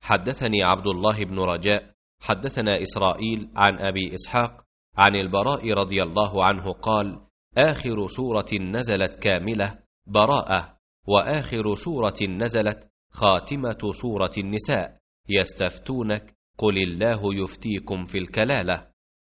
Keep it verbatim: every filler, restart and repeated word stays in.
حدثني عبد الله بن رجاء حدثنا إسرائيل عن أبي إسحاق عن البراء رضي الله عنه قال: آخر سورة نزلت كاملة براءة، وآخر سورة نزلت خاتمة سورة النساء، يستفتونك قل الله يفتيكم في الكلالة.